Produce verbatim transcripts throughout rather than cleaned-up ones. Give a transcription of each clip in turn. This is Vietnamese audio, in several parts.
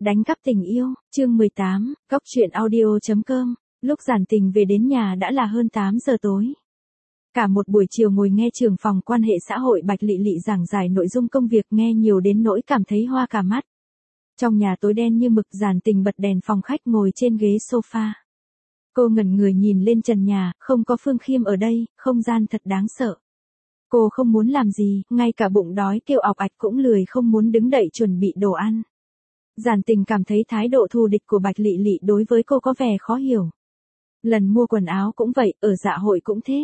Đánh cắp tình yêu, chương mười tám, Cóc truyện audio chấm com. Lúc Giản Tình về đến nhà đã là hơn tám giờ tối. Cả một buổi chiều ngồi nghe trưởng phòng quan hệ xã hội Bạch Lị Lị giảng giải nội dung công việc, nghe nhiều đến nỗi cảm thấy hoa cả mắt. Trong nhà tối đen như mực, Giản Tình bật đèn phòng khách ngồi trên ghế sofa. Cô ngẩn người nhìn lên trần nhà, không có Phương Khiêm ở đây, không gian thật đáng sợ. Cô không muốn làm gì, ngay cả bụng đói kêu ọc ạch cũng lười, không muốn đứng dậy chuẩn bị đồ ăn. Giản Tình cảm thấy thái độ thù địch của Bạch Lị Lị đối với cô có vẻ khó hiểu. Lần mua quần áo cũng vậy, ở dạ hội cũng thế.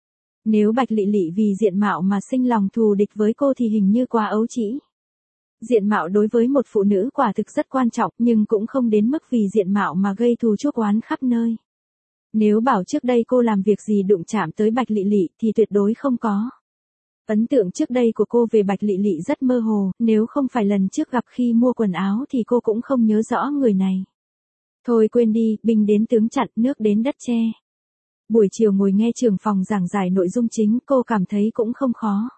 Nếu Bạch Lị Lị vì diện mạo mà sinh lòng thù địch với cô thì hình như quá ấu trĩ. Diện mạo đối với một phụ nữ quả thực rất quan trọng, nhưng cũng không đến mức vì diện mạo mà gây thù chuốc oán khắp nơi. Nếu bảo trước đây cô làm việc gì đụng chạm tới Bạch Lị Lị thì tuyệt đối không có. Ấn tượng trước đây của cô về Bạch Lị Lị rất mơ hồ, nếu không phải lần trước gặp khi mua quần áo thì cô cũng không nhớ rõ người này. Thôi quên đi, binh đến tướng chặn, nước đến đất che. Buổi chiều ngồi nghe trưởng phòng giảng giải nội dung chính, cô cảm thấy cũng không khó.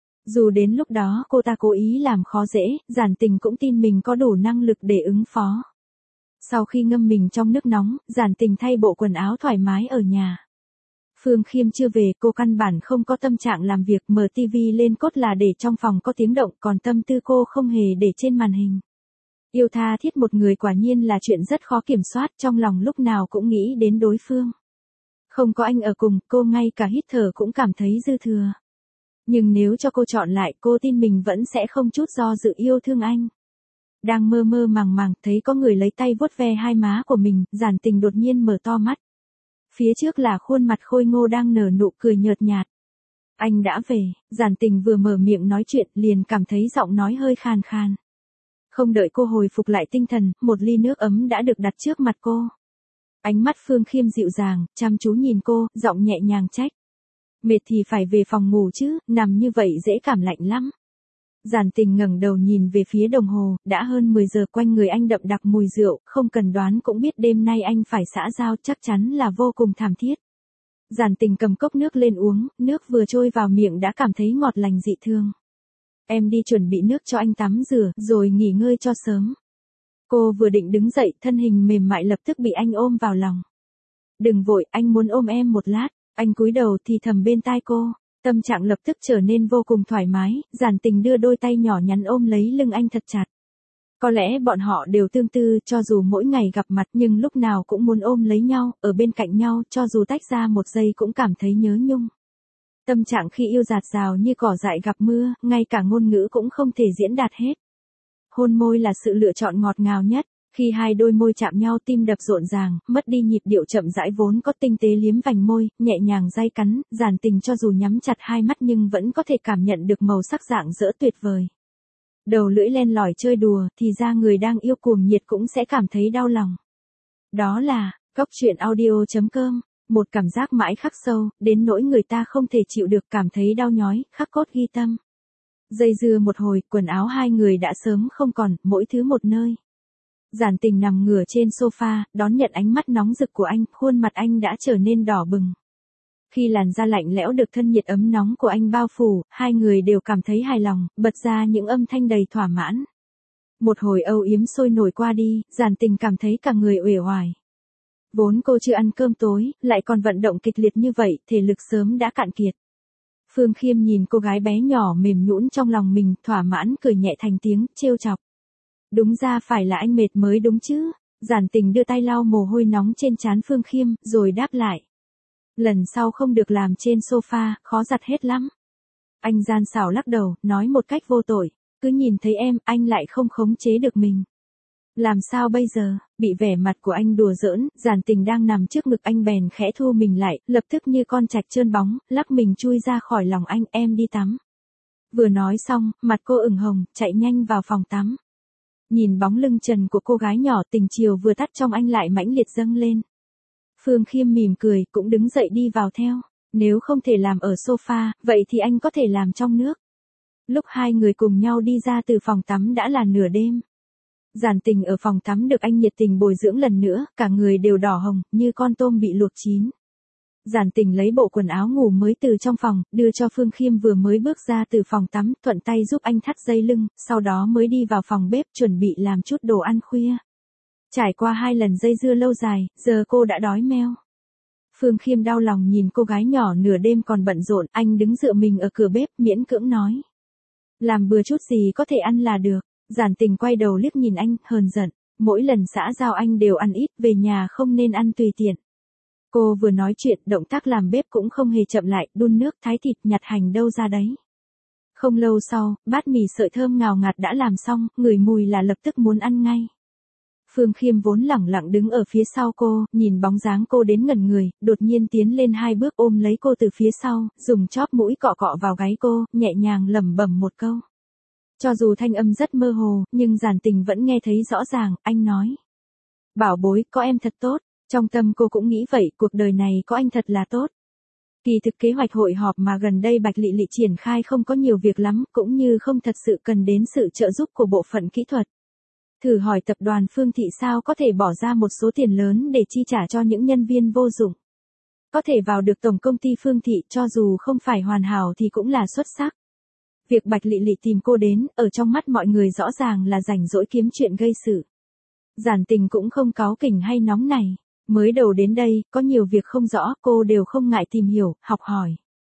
Dù đến lúc đó cô ta cố ý làm khó dễ, Giản Tình cũng tin mình có đủ năng lực để ứng phó. Sau khi ngâm mình trong nước nóng, Giản Tình thay bộ quần áo thoải mái ở nhà. Phương Khiêm chưa về, cô căn bản không có tâm trạng làm việc, mở tivi lên cốt là để trong phòng có tiếng động, còn tâm tư cô không hề để trên màn hình. Yêu tha thiết một người quả nhiên là chuyện rất khó kiểm soát, trong lòng lúc nào cũng nghĩ đến đối phương. Không có anh ở cùng, cô ngay cả hít thở cũng cảm thấy dư thừa. Nhưng nếu cho cô chọn lại, cô tin mình vẫn sẽ không chút do dự yêu thương anh. Đang mơ mơ màng màng, thấy có người lấy tay vuốt ve hai má của mình, Giản Tình đột nhiên mở to mắt. Phía trước là khuôn mặt khôi ngô đang nở nụ cười nhợt nhạt. Anh đã về, Giản Tình vừa mở miệng nói chuyện liền cảm thấy giọng nói hơi khàn khàn. Không đợi cô hồi phục lại tinh thần, một ly nước ấm đã được đặt trước mặt cô. Ánh mắt Phương Khiêm dịu dàng, chăm chú nhìn cô, giọng nhẹ nhàng trách. Mệt thì phải về phòng ngủ chứ, nằm như vậy dễ cảm lạnh lắm. Giản Tình ngẩng đầu nhìn về phía đồng hồ, đã hơn mười giờ, quanh người anh đậm đặc mùi rượu, không cần đoán cũng biết đêm nay anh phải xã giao, chắc chắn là vô cùng thảm thiết. Giản Tình cầm cốc nước lên uống, nước vừa trôi vào miệng đã cảm thấy ngọt lành dị thường. Em đi chuẩn bị nước cho anh tắm rửa, rồi nghỉ ngơi cho sớm. Cô vừa định đứng dậy, thân hình mềm mại lập tức bị anh ôm vào lòng. Đừng vội, anh muốn ôm em một lát. Anh cúi đầu thì thầm bên tai cô. Tâm trạng lập tức trở nên vô cùng thoải mái, Giản Tình đưa đôi tay nhỏ nhắn ôm lấy lưng anh thật chặt. Có lẽ bọn họ đều tương tư, cho dù mỗi ngày gặp mặt nhưng lúc nào cũng muốn ôm lấy nhau, ở bên cạnh nhau, cho dù tách ra một giây cũng cảm thấy nhớ nhung. Tâm trạng khi yêu dạt dào như cỏ dại gặp mưa, ngay cả ngôn ngữ cũng không thể diễn đạt hết. Hôn môi là sự lựa chọn ngọt ngào nhất. Khi hai đôi môi chạm nhau, tim đập rộn ràng, mất đi nhịp điệu chậm rãi vốn có, tinh tế liếm vành môi, nhẹ nhàng day cắn, Giản Tình cho dù nhắm chặt hai mắt nhưng vẫn có thể cảm nhận được màu sắc rạng rỡ tuyệt vời. Đầu lưỡi len lỏi chơi đùa, thì ra người đang yêu cuồng nhiệt cũng sẽ cảm thấy đau lòng. Đó là, Cóc truyện audio chấm com, một cảm giác mãi khắc sâu, đến nỗi người ta không thể chịu được, cảm thấy đau nhói, khắc cốt ghi tâm. Dây dưa một hồi, quần áo hai người đã sớm không còn, mỗi thứ một nơi. Giản Tình nằm ngửa trên sofa, đón nhận ánh mắt nóng rực của anh, khuôn mặt anh đã trở nên đỏ bừng. Khi làn da lạnh lẽo được thân nhiệt ấm nóng của anh bao phủ, hai người đều cảm thấy hài lòng, bật ra những âm thanh đầy thỏa mãn. Một hồi âu yếm sôi nổi qua đi, Giản Tình cảm thấy cả người uể oải. Vốn cô chưa ăn cơm tối, lại còn vận động kịch liệt như vậy, thể lực sớm đã cạn kiệt. Phương Khiêm nhìn cô gái bé nhỏ mềm nhũn trong lòng mình, thỏa mãn cười nhẹ thành tiếng, trêu chọc. Đúng ra phải là anh mệt mới đúng chứ. Giản Tình đưa tay lau mồ hôi nóng trên trán Phương Khiêm, rồi đáp lại. Lần sau không được làm trên sofa, khó giặt hết lắm. Anh gian xảo lắc đầu, nói một cách vô tội. Cứ nhìn thấy em, anh lại không khống chế được mình. Làm sao bây giờ? Bị vẻ mặt của anh đùa giỡn, Giản Tình đang nằm trước ngực anh bèn khẽ thu mình lại, lập tức như con trạch trơn bóng, lắc mình chui ra khỏi lòng anh, em đi tắm. Vừa nói xong, mặt cô ửng hồng, chạy nhanh vào phòng tắm. Nhìn bóng lưng trần của cô gái nhỏ, tình chiều vừa tắt trong anh lại mãnh liệt dâng lên. Phương Khiêm mỉm cười, cũng đứng dậy đi vào theo. Nếu không thể làm ở sofa, vậy thì anh có thể làm trong nước. Lúc hai người cùng nhau đi ra từ phòng tắm đã là nửa đêm. Giản Tình ở phòng tắm được anh nhiệt tình bồi dưỡng lần nữa, cả người đều đỏ hồng, như con tôm bị luộc chín. Giản Tình lấy bộ quần áo ngủ mới từ trong phòng, đưa cho Phương Khiêm vừa mới bước ra từ phòng tắm, thuận tay giúp anh thắt dây lưng, sau đó mới đi vào phòng bếp chuẩn bị làm chút đồ ăn khuya. Trải qua hai lần dây dưa lâu dài, giờ cô đã đói meo. Phương Khiêm đau lòng nhìn cô gái nhỏ nửa đêm còn bận rộn, anh đứng dựa mình ở cửa bếp, miễn cưỡng nói. Làm bừa chút gì có thể ăn là được. Giản Tình quay đầu liếc nhìn anh, hờn giận. Mỗi lần xã giao anh đều ăn ít, về nhà không nên ăn tùy tiện. Cô vừa nói chuyện, động tác làm bếp cũng không hề chậm lại, đun nước, thái thịt, nhặt hành đâu ra đấy. Không lâu sau, bát mì sợi thơm ngào ngạt đã làm xong, ngửi mùi là lập tức muốn ăn ngay. Phương Khiêm vốn lẳng lặng đứng ở phía sau cô, nhìn bóng dáng cô đến ngẩn người, đột nhiên tiến lên hai bước ôm lấy cô từ phía sau, dùng chóp mũi cọ cọ vào gáy cô, nhẹ nhàng lẩm bẩm một câu. Cho dù thanh âm rất mơ hồ, nhưng Giản Tình vẫn nghe thấy rõ ràng, anh nói. Bảo bối, có em thật tốt. Trong tâm cô cũng nghĩ vậy, cuộc đời này có anh thật là tốt. Kỳ thực kế hoạch hội họp mà gần đây Bạch Lị Lị triển khai không có nhiều việc lắm, cũng như không thật sự cần đến sự trợ giúp của bộ phận kỹ thuật. Thử hỏi tập đoàn Phương Thị sao có thể bỏ ra một số tiền lớn để chi trả cho những nhân viên vô dụng. Có thể vào được tổng công ty Phương Thị cho dù không phải hoàn hảo thì cũng là xuất sắc. Việc Bạch Lị Lị tìm cô đến, ở trong mắt mọi người rõ ràng là rảnh rỗi kiếm chuyện gây sự. Giản Tình cũng không cáu kỉnh hay nóng này. Mới đầu đến đây, có nhiều việc không rõ, cô đều không ngại tìm hiểu, học hỏi.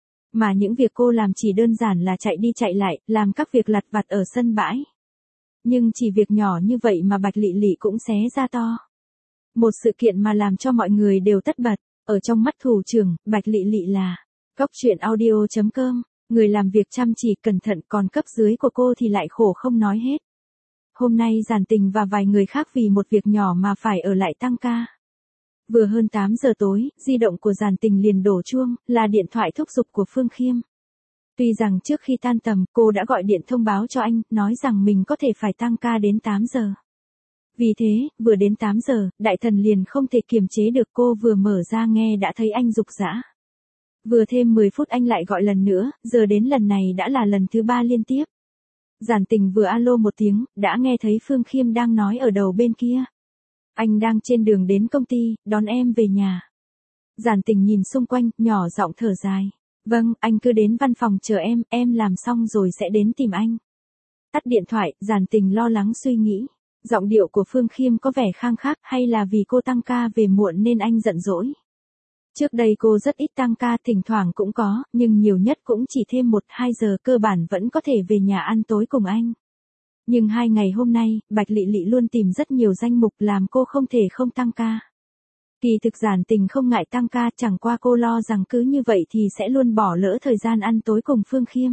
Mà những việc cô làm chỉ đơn giản là chạy đi chạy lại, làm các việc lặt vặt ở sân bãi. Nhưng chỉ việc nhỏ như vậy mà Bạch Lị Lị cũng xé ra to. Một sự kiện mà làm cho mọi người đều tất bật, ở trong mắt thủ trưởng, Bạch Lị Lị là Cóc Truyện Audio chấm com, người làm việc chăm chỉ cẩn thận, còn cấp dưới của cô thì lại khổ không nói hết. Hôm nay Giản Tình và vài người khác vì một việc nhỏ mà phải ở lại tăng ca. Vừa hơn tám giờ tối, di động của Giản Tình liền đổ chuông, là điện thoại thúc giục của Phương Khiêm. Tuy rằng trước khi tan tầm, cô đã gọi điện thông báo cho anh, nói rằng mình có thể phải tăng ca đến tám giờ. Vì thế, vừa đến tám giờ, đại thần liền không thể kiềm chế được, cô vừa mở ra nghe đã thấy anh rục rã. Vừa thêm mười phút anh lại gọi lần nữa, giờ đến lần này đã là lần thứ ba liên tiếp. Giản Tình vừa alo một tiếng, đã nghe thấy Phương Khiêm đang nói ở đầu bên kia. Anh đang trên đường đến công ty, đón em về nhà. Giản Tình nhìn xung quanh, nhỏ giọng thở dài. Vâng, anh cứ đến văn phòng chờ em, em làm xong rồi sẽ đến tìm anh. Tắt điện thoại, Giản Tình lo lắng suy nghĩ. Giọng điệu của Phương Khiêm có vẻ khang khác, hay là vì cô tăng ca về muộn nên anh giận dỗi. Trước đây cô rất ít tăng ca, thỉnh thoảng cũng có, nhưng nhiều nhất cũng chỉ thêm một hai giờ, cơ bản vẫn có thể về nhà ăn tối cùng anh. Nhưng hai ngày hôm nay, Bạch Lị Lị luôn tìm rất nhiều danh mục làm cô không thể không tăng ca. Kỳ thực Giản Tình không ngại tăng ca, chẳng qua cô lo rằng cứ như vậy thì sẽ luôn bỏ lỡ thời gian ăn tối cùng Phương Khiêm.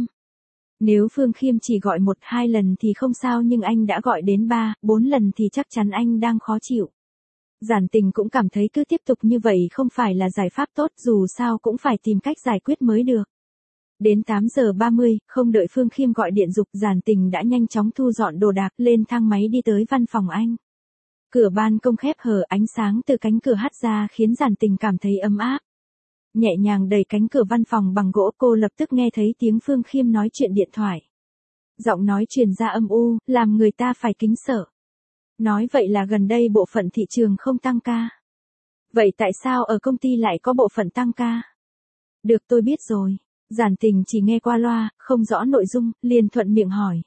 Nếu Phương Khiêm chỉ gọi một hai lần thì không sao, nhưng anh đã gọi đến ba, bốn lần thì chắc chắn anh đang khó chịu. Giản Tình cũng cảm thấy cứ tiếp tục như vậy không phải là giải pháp tốt, dù sao cũng phải tìm cách giải quyết mới được. Đến tám giờ ba mươi, không đợi Phương Khiêm gọi điện giục, Giản Tình đã nhanh chóng thu dọn đồ đạc, lên thang máy đi tới văn phòng anh. Cửa ban công khép hờ, ánh sáng từ cánh cửa hắt ra khiến Giản Tình cảm thấy ấm áp. Nhẹ nhàng đẩy cánh cửa văn phòng bằng gỗ, cô lập tức nghe thấy tiếng Phương Khiêm nói chuyện điện thoại. Giọng nói truyền ra âm u, làm người ta phải kính sợ. Nói vậy là gần đây bộ phận thị trường không tăng ca. Vậy tại sao ở công ty lại có bộ phận tăng ca? Được, tôi biết rồi. Giản Tình chỉ nghe qua loa, không rõ nội dung, liền thuận miệng hỏi.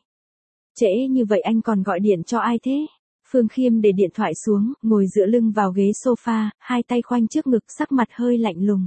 Trễ như vậy anh còn gọi điện cho ai thế? Phương Khiêm để điện thoại xuống, ngồi dựa lưng vào ghế sofa, hai tay khoanh trước ngực, sắc mặt hơi lạnh lùng.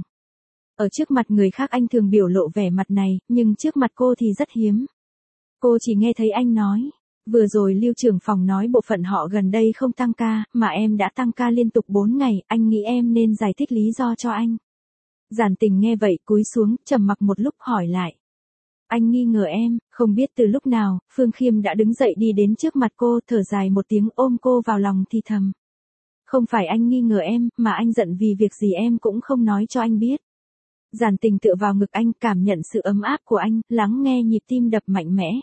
Ở trước mặt người khác anh thường biểu lộ vẻ mặt này, nhưng trước mặt cô thì rất hiếm. Cô chỉ nghe thấy anh nói. Vừa rồi Lưu trưởng phòng nói bộ phận họ gần đây không tăng ca, mà em đã tăng ca liên tục bốn ngày, anh nghĩ em nên giải thích lý do cho anh. Giản Tình nghe vậy cúi xuống, trầm mặc một lúc hỏi lại. Anh nghi ngờ em, không biết từ lúc nào, Phương Khiêm đã đứng dậy đi đến trước mặt cô, thở dài một tiếng, ôm cô vào lòng thì thầm. Không phải anh nghi ngờ em, mà anh giận vì việc gì em cũng không nói cho anh biết. Giản Tình tựa vào ngực anh, cảm nhận sự ấm áp của anh, lắng nghe nhịp tim đập mạnh mẽ.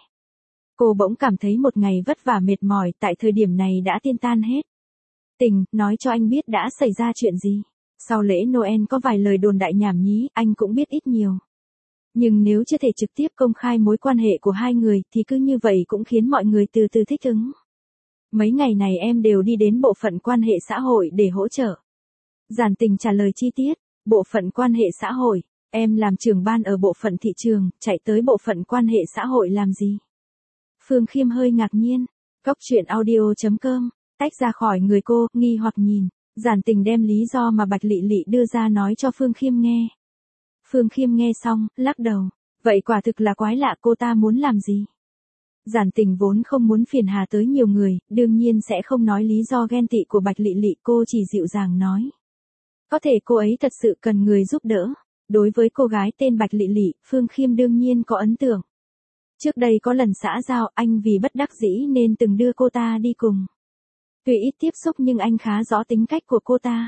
Cô bỗng cảm thấy một ngày vất vả mệt mỏi, tại thời điểm này đã tiên tan hết. Tình, nói cho anh biết đã xảy ra chuyện gì. Sau lễ Noel có vài lời đồn đại nhảm nhí, anh cũng biết ít nhiều. Nhưng nếu chưa thể trực tiếp công khai mối quan hệ của hai người, thì cứ như vậy cũng khiến mọi người từ từ thích ứng. Mấy ngày này em đều đi đến bộ phận quan hệ xã hội để hỗ trợ. Giản Tình trả lời chi tiết. Bộ phận quan hệ xã hội, em làm trưởng ban ở bộ phận thị trường, chạy tới bộ phận quan hệ xã hội làm gì? Phương Khiêm hơi ngạc nhiên. Góc chuyện audio.com, tách ra khỏi người cô, nghi hoặc nhìn. Giản Tình đem lý do mà Bạch Lị Lị đưa ra nói cho Phương Khiêm nghe. Phương Khiêm nghe xong, lắc đầu. Vậy quả thực là quái lạ, cô ta muốn làm gì? Giản Tình vốn không muốn phiền hà tới nhiều người, đương nhiên sẽ không nói lý do ghen tị của Bạch Lị Lị, cô chỉ dịu dàng nói. Có thể cô ấy thật sự cần người giúp đỡ. Đối với cô gái tên Bạch Lị Lị, Phương Khiêm đương nhiên có ấn tượng. Trước đây có lần xã giao, anh vì bất đắc dĩ nên từng đưa cô ta đi cùng. Tuy ít tiếp xúc nhưng anh khá rõ tính cách của cô ta.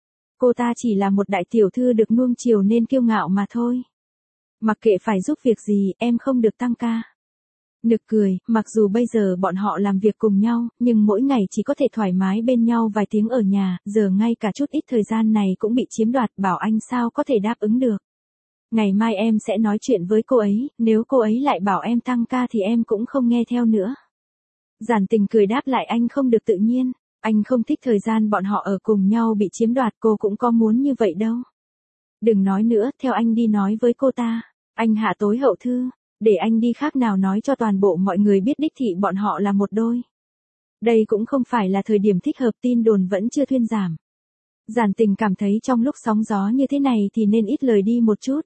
Cô ta chỉ là một đại tiểu thư được nuông chiều nên kiêu ngạo mà thôi. Mặc kệ phải giúp việc gì, em không được tăng ca. Nực cười, mặc dù bây giờ bọn họ làm việc cùng nhau, nhưng mỗi ngày chỉ có thể thoải mái bên nhau vài tiếng ở nhà, giờ ngay cả chút ít thời gian này cũng bị chiếm đoạt, bảo anh sao có thể đáp ứng được. Ngày mai em sẽ nói chuyện với cô ấy, nếu cô ấy lại bảo em tăng ca thì em cũng không nghe theo nữa. Giản Tình cười đáp lại anh không được tự nhiên, anh không thích thời gian bọn họ ở cùng nhau bị chiếm đoạt, cô cũng có muốn như vậy đâu. Đừng nói nữa, theo anh đi nói với cô ta, anh hạ tối hậu thư, để anh đi khác nào nói cho toàn bộ mọi người biết đích thị bọn họ là một đôi. Đây cũng không phải là thời điểm thích hợp, tin đồn vẫn chưa thuyên giảm. Giản Tình cảm thấy trong lúc sóng gió như thế này thì nên ít lời đi một chút.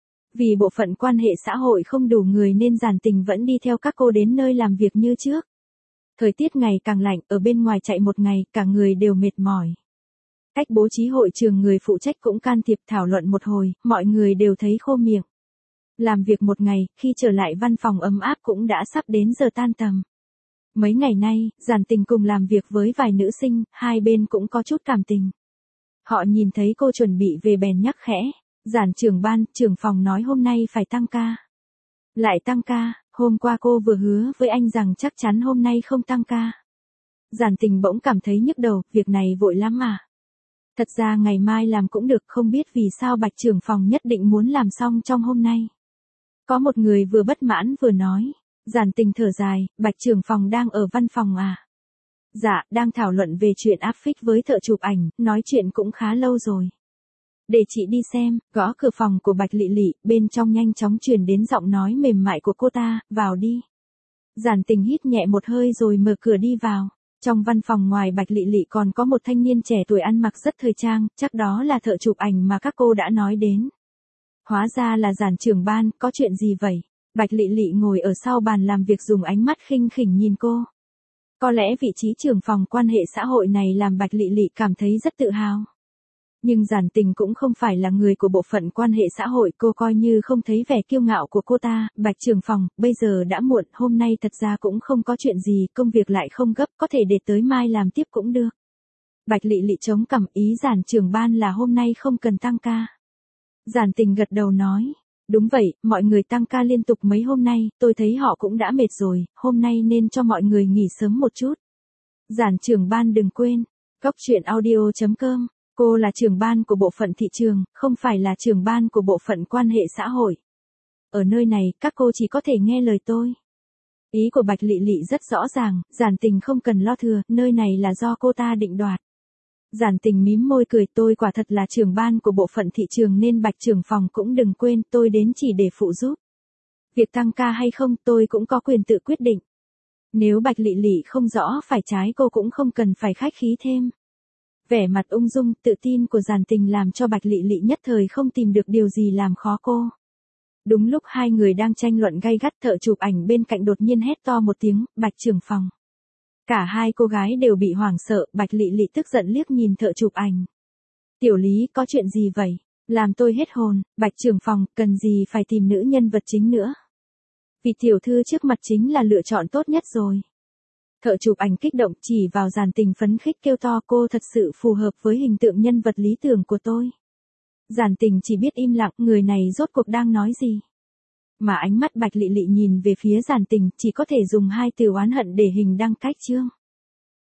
Vì bộ phận quan hệ xã hội không đủ người nên Giản Tình vẫn đi theo các cô đến nơi làm việc như trước. Thời tiết ngày càng lạnh, ở bên ngoài chạy một ngày, cả người đều mệt mỏi. Cách bố trí hội trường người phụ trách cũng can thiệp thảo luận một hồi, mọi người đều thấy khô miệng. Làm việc một ngày, khi trở lại văn phòng ấm áp cũng đã sắp đến giờ tan tầm. Mấy ngày nay, Giản Tình cùng làm việc với vài nữ sinh, hai bên cũng có chút cảm tình. Họ nhìn thấy cô chuẩn bị về bèn nhắc khẽ. Giản trưởng ban, trưởng phòng nói hôm nay phải tăng ca. Lại tăng ca, hôm qua cô vừa hứa với anh rằng chắc chắn hôm nay không tăng ca. Giản Tình bỗng cảm thấy nhức đầu, việc này vội lắm à. Thật ra ngày mai làm cũng được, không biết vì sao Bạch trưởng phòng nhất định muốn làm xong trong hôm nay. Có một người vừa bất mãn vừa nói. Giản Tình thở dài, Bạch trưởng phòng đang ở văn phòng à? Dạ, đang thảo luận về chuyện áp phích với thợ chụp ảnh, nói chuyện cũng khá lâu rồi. Để chị đi xem, gõ cửa phòng của Bạch Lị Lị, bên trong nhanh chóng truyền đến giọng nói mềm mại của cô ta, vào đi. Giản Tình hít nhẹ một hơi rồi mở cửa đi vào. Trong văn phòng ngoài Bạch Lị Lị còn có một thanh niên trẻ tuổi ăn mặc rất thời trang, chắc đó là thợ chụp ảnh mà các cô đã nói đến. Hóa ra là Giản trưởng ban, có chuyện gì vậy? Bạch Lị Lị ngồi ở sau bàn làm việc dùng ánh mắt khinh khỉnh nhìn cô. Có lẽ vị trí trưởng phòng quan hệ xã hội này làm Bạch Lị Lị cảm thấy rất tự hào. Nhưng Giản Tình cũng không phải là người của bộ phận quan hệ xã hội, cô coi như không thấy vẻ kiêu ngạo của cô ta. Bạch trưởng phòng, bây giờ đã muộn, hôm nay thật ra cũng không có chuyện gì, công việc lại không gấp, có thể để tới mai làm tiếp cũng được. Bạch Lị Lị chống cằm, ý Giản trưởng ban là hôm nay không cần tăng ca. Giản Tình gật đầu nói, đúng vậy, mọi người tăng ca liên tục mấy hôm nay, tôi thấy họ cũng đã mệt rồi, hôm nay nên cho mọi người nghỉ sớm một chút. Giản trưởng ban đừng quên, góc chuyện audio.com. Cô là trưởng ban của bộ phận thị trường, không phải là trưởng ban của bộ phận quan hệ xã hội. Ở nơi này, các cô chỉ có thể nghe lời tôi. Ý của Bạch Lị Lị rất rõ ràng, Giản Tình không cần lo thừa, nơi này là do cô ta định đoạt. Giản Tình mím môi cười, tôi quả thật là trưởng ban của bộ phận thị trường nên Bạch trưởng phòng cũng đừng quên, tôi đến chỉ để phụ giúp. Việc tăng ca hay không tôi cũng có quyền tự quyết định. Nếu Bạch Lị Lị không rõ phải trái cô cũng không cần phải khách khí thêm. Vẻ mặt ung dung, tự tin của Giản Tình làm cho Bạch Lị Lị nhất thời không tìm được điều gì làm khó cô. Đúng lúc hai người đang tranh luận gay gắt, thợ chụp ảnh bên cạnh đột nhiên hét to một tiếng, Bạch trưởng phòng. Cả hai cô gái đều bị hoảng sợ, Bạch Lị Lị tức giận liếc nhìn thợ chụp ảnh. Tiểu Lý, có chuyện gì vậy? Làm tôi hết hồn, Bạch trưởng phòng, cần gì phải tìm nữ nhân vật chính nữa? Vì tiểu thư trước mặt chính là lựa chọn tốt nhất rồi. Thợ chụp ảnh kích động chỉ vào Giản Tình phấn khích kêu to, cô thật sự phù hợp với hình tượng nhân vật lý tưởng của tôi. Giản Tình chỉ biết im lặng, người này rốt cuộc đang nói gì. Mà ánh mắt Bạch Lị Lị nhìn về phía Giản Tình chỉ có thể dùng hai từ oán hận để hình đăng cách chương.